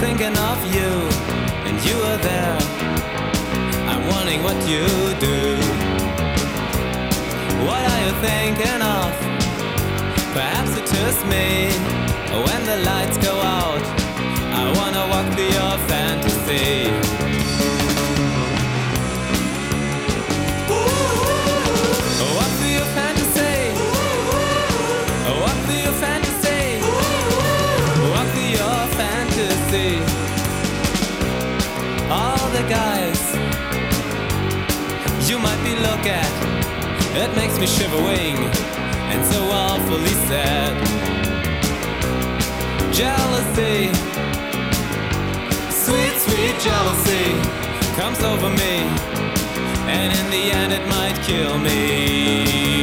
thinking of you, and you are there. I'm wondering what you do. What are you thinking of? Perhaps it's just me. When the lights go out, I wanna walk through your fantasy. Walk through your fantasy. Walk through your fantasy. Walk through your fantasy. All the guys you might be look at, it makes me shivering and so awfully sad. Jealousy, sweet, sweet jealousy comes over me, and in the end it might kill me.